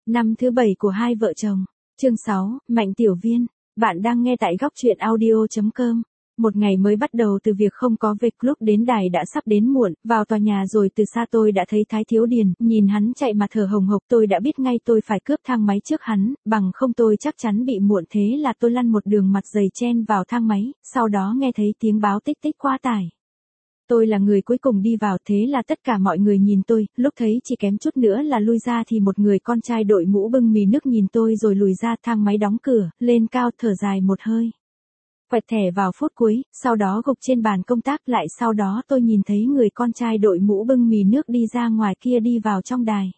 Năm thứ 7 của hai vợ chồng. Chương 6, Mạnh Tiểu Viên. Bạn đang nghe tại góc truyện audio.com. Một ngày mới bắt đầu từ việc không có về, lúc đến đài đã sắp đến muộn, vào tòa nhà rồi từ xa tôi đã thấy Thái Thiếu Điền, nhìn hắn chạy mà thở hồng hộc, tôi đã biết ngay tôi phải cướp thang máy trước hắn, bằng không tôi chắc chắn bị muộn, thế là tôi lăn một đường mặt dày chen vào thang máy, sau đó nghe thấy tiếng báo tích tích quá tải. Tôi là người cuối cùng đi vào, thế là tất cả mọi người nhìn tôi, lúc thấy chỉ kém chút nữa là lui ra thì một người con trai đội mũ bưng mì nước nhìn tôi rồi lùi ra, thang máy đóng cửa, lên cao thở dài một hơi. Quẹt thẻ vào phút cuối, sau đó gục trên bàn công tác lại, sau đó tôi nhìn thấy người con trai đội mũ bưng mì nước đi ra ngoài kia đi vào trong đài.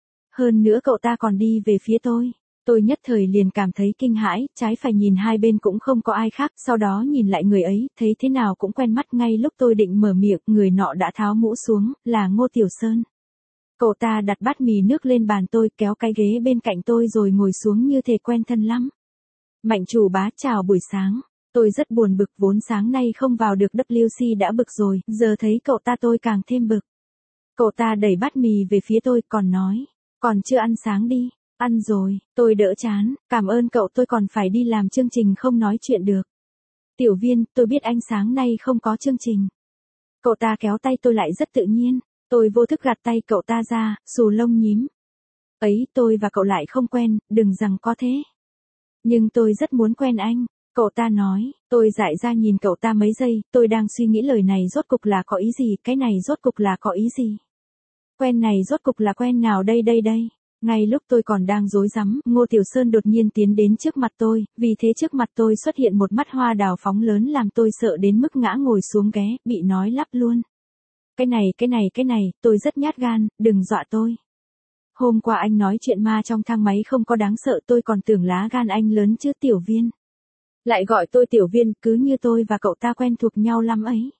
Hơn nữa cậu ta còn đi về phía tôi. Tôi nhất thời liền cảm thấy kinh hãi, trái phải nhìn hai bên cũng không có ai khác, sau đó nhìn lại người ấy, thấy thế nào cũng quen mắt, ngay lúc tôi định mở miệng, người nọ đã tháo mũ xuống, là Ngô Tiểu Sơn. Cậu ta đặt bát mì nước lên bàn tôi, kéo cái ghế bên cạnh tôi rồi ngồi xuống như thể quen thân lắm. Mạnh chủ bá chào buổi sáng. Tôi rất buồn bực, vốn sáng nay không vào được WC đã bực rồi, giờ thấy cậu ta tôi càng thêm bực. Cậu ta đẩy bát mì về phía tôi, còn nói, còn chưa ăn sáng đi. Ăn rồi, tôi đỡ chán, cảm ơn cậu, tôi còn phải đi làm chương trình không nói chuyện được. Tiểu Viên, tôi biết anh sáng nay không có chương trình. Cậu ta kéo tay tôi lại rất tự nhiên, tôi vô thức gạt tay cậu ta ra, xù lông nhím. Ấy, tôi và cậu lại không quen, đừng rằng có thế. Nhưng tôi rất muốn quen anh. Cậu ta nói, tôi dại ra nhìn cậu ta mấy giây, tôi đang suy nghĩ lời này rốt cục là có ý gì, cái này rốt cục là có ý gì. Quen này rốt cục là quen nào đây. Ngay lúc tôi còn đang rối rắm, Ngô Tiểu Sơn đột nhiên tiến đến trước mặt tôi, vì thế trước mặt tôi xuất hiện một mắt hoa đào phóng lớn làm tôi sợ đến mức ngã ngồi xuống ghé, bị nói lắp luôn. Cái này, tôi rất nhát gan, đừng dọa tôi. Hôm qua anh nói chuyện ma trong thang máy không có đáng sợ, tôi còn tưởng lá gan anh lớn chứ. Tiểu Viên. Lại gọi tôi Tiểu Viên, cứ như tôi và cậu ta quen thuộc nhau lắm ấy.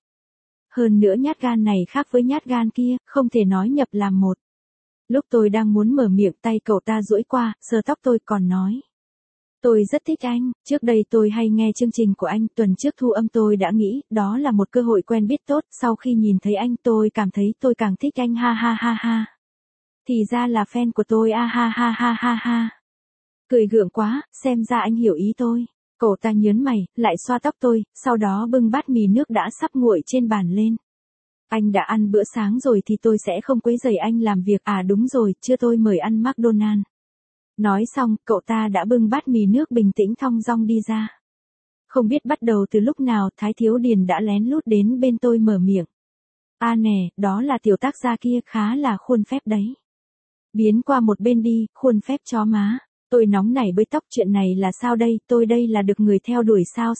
Hơn nữa nhát gan này khác với nhát gan kia, không thể nói nhập làm một. Lúc tôi đang muốn mở miệng, tay cậu ta duỗi qua, sờ tóc tôi, còn nói. Tôi rất thích anh, trước đây tôi hay nghe chương trình của anh, tuần trước thu âm tôi đã nghĩ, đó là một cơ hội quen biết tốt, sau khi nhìn thấy anh tôi cảm thấy tôi càng thích anh, ha ha ha ha. Thì ra là fan của tôi, ha ha ha ha ha ha. Cười gượng quá, xem ra anh hiểu ý tôi. Cậu ta nhớn mày, lại xoa tóc tôi, sau đó bưng bát mì nước đã sắp nguội trên bàn lên. Anh đã ăn bữa sáng rồi thì tôi sẽ không quấy rầy anh làm việc, à đúng rồi, chưa, tôi mời ăn McDonald's. Nói xong, cậu ta đã bưng bát mì nước bình tĩnh thong dong đi ra. Không biết bắt đầu từ lúc nào, Thái Thiếu Điền đã lén lút đến bên tôi mở miệng. À nè, đó là tiểu tác gia kia, khá là khuôn phép đấy. Biến qua một bên đi, khuôn phép chó má. Tôi nóng nảy bới tóc, chuyện này là sao đây, tôi đây là được người theo đuổi sao?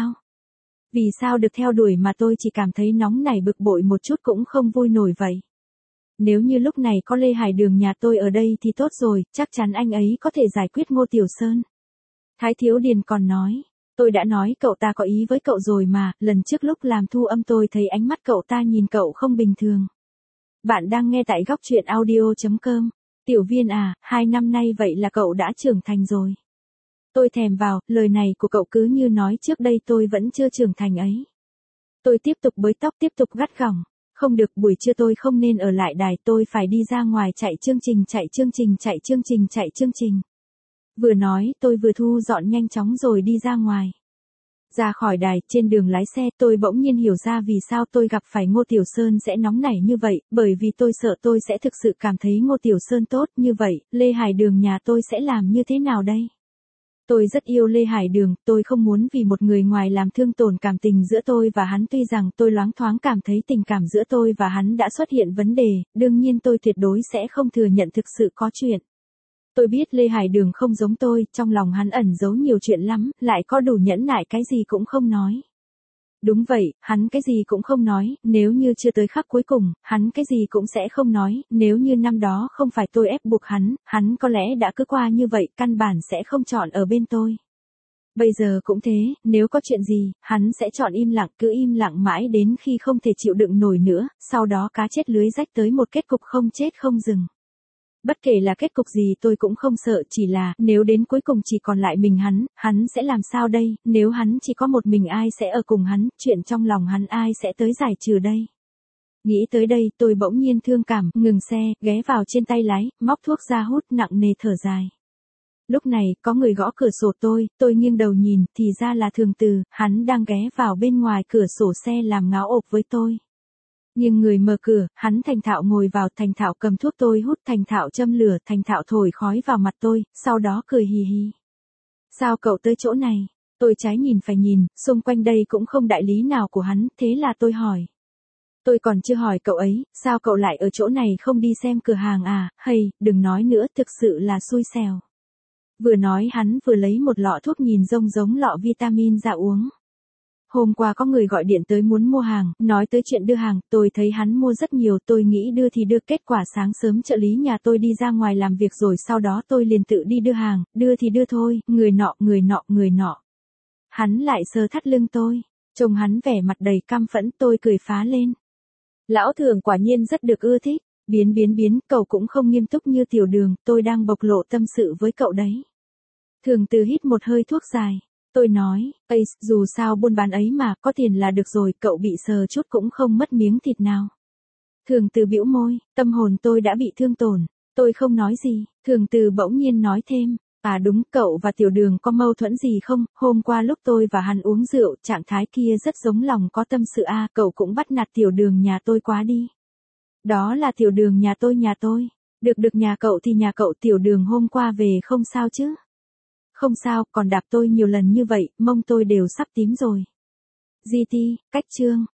Vì sao được theo đuổi mà tôi chỉ cảm thấy nóng nảy bực bội một chút cũng không vui nổi vậy. Nếu như lúc này có Lê Hải Đường nhà tôi ở đây thì tốt rồi, chắc chắn anh ấy có thể giải quyết Ngô Tiểu Sơn. Thái Thiếu Điền còn nói, tôi đã nói cậu ta có ý với cậu rồi mà, lần trước lúc làm thu âm tôi thấy ánh mắt cậu ta nhìn cậu không bình thường. Bạn đang nghe tại góc truyện audio.com. Tiểu Viên à, 2 năm nay vậy là cậu đã trưởng thành rồi. Tôi thèm vào, lời này của cậu cứ như nói trước đây tôi vẫn chưa trưởng thành ấy. Tôi tiếp tục bới tóc, tiếp tục gắt gỏng. Không được, buổi trưa tôi không nên ở lại đài, tôi phải đi ra ngoài chạy chương trình. Vừa nói, tôi vừa thu dọn nhanh chóng rồi đi ra ngoài. Ra khỏi đài, trên đường lái xe, tôi bỗng nhiên hiểu ra vì sao tôi gặp phải Ngô Tiểu Sơn sẽ nóng nảy như vậy, bởi vì tôi sợ tôi sẽ thực sự cảm thấy Ngô Tiểu Sơn tốt như vậy, Lê Hải Đường nhà tôi sẽ làm như thế nào đây? Tôi rất yêu Lê Hải Đường, tôi không muốn vì một người ngoài làm thương tổn cảm tình giữa tôi và hắn, tuy rằng tôi loáng thoáng cảm thấy tình cảm giữa tôi và hắn đã xuất hiện vấn đề, đương nhiên tôi tuyệt đối sẽ không thừa nhận thực sự có chuyện. Tôi biết Lê Hải Đường không giống tôi, trong lòng hắn ẩn giấu nhiều chuyện lắm, lại có đủ nhẫn nại cái gì cũng không nói. Đúng vậy, hắn cái gì cũng không nói, nếu như chưa tới khắc cuối cùng, hắn cái gì cũng sẽ không nói, nếu như năm đó không phải tôi ép buộc hắn có lẽ đã cứ qua như vậy, căn bản sẽ không chọn ở bên tôi. Bây giờ cũng thế, nếu có chuyện gì, hắn sẽ chọn im lặng, cứ im lặng mãi đến khi không thể chịu đựng nổi nữa, sau đó cá chết lưới rách tới một kết cục không chết không dừng. Bất kể là kết cục gì tôi cũng không sợ, chỉ là, nếu đến cuối cùng chỉ còn lại mình hắn sẽ làm sao đây, nếu hắn chỉ có một mình ai sẽ ở cùng hắn, chuyện trong lòng hắn ai sẽ tới giải trừ đây. Nghĩ tới đây tôi bỗng nhiên thương cảm, ngừng xe, ghé vào trên tay lái, móc thuốc ra hút nặng nề thở dài. Lúc này, có người gõ cửa sổ tôi nghiêng đầu nhìn, thì ra là Thường Từ, hắn đang ghé vào bên ngoài cửa sổ xe làm ngáo ộp với tôi. Nhưng người mở cửa, hắn thành thạo ngồi vào, thành thạo cầm thuốc tôi hút, thành thạo châm lửa, thành thạo thổi khói vào mặt tôi, sau đó cười hì hì. Sao cậu tới chỗ này? Tôi trái nhìn phải nhìn, xung quanh đây cũng không đại lý nào của hắn, thế là tôi hỏi. Tôi còn chưa hỏi cậu ấy, sao cậu lại ở chỗ này không đi xem cửa hàng à, hay, đừng nói nữa, thực sự là xui xẻo. Vừa nói hắn vừa lấy một lọ thuốc nhìn giống lọ vitamin ra uống. Hôm qua có người gọi điện tới muốn mua hàng, nói tới chuyện đưa hàng, tôi thấy hắn mua rất nhiều, tôi nghĩ đưa thì đưa, kết quả sáng sớm trợ lý nhà tôi đi ra ngoài làm việc rồi sau đó tôi liền tự đi đưa hàng, đưa thì đưa thôi, người nọ. Hắn lại sờ thắt lưng tôi, trông hắn vẻ mặt đầy căm phẫn, tôi cười phá lên. Lão Thường quả nhiên rất được ưa thích, biến, cậu cũng không nghiêm túc như Tiểu Đường, tôi đang bộc lộ tâm sự với cậu đấy. Thường Từ hít một hơi thuốc dài. Tôi nói, dù sao buôn bán ấy mà, có tiền là được rồi, cậu bị sờ chút cũng không mất miếng thịt nào. Thường Từ bĩu môi, tâm hồn tôi đã bị thương tổn. Tôi không nói gì, Thường Từ bỗng nhiên nói thêm, à đúng, cậu và Tiểu Đường có mâu thuẫn gì không, hôm qua lúc tôi và hắn uống rượu, trạng thái kia rất giống lòng có tâm sự à, cậu cũng bắt nạt Tiểu Đường nhà tôi quá đi. Đó là Tiểu Đường nhà tôi. Được nhà cậu thì nhà cậu, Tiểu Đường hôm qua về không sao chứ? Không sao, còn đạp tôi nhiều lần như vậy, mông tôi đều sắp tím rồi. GT, cách chương.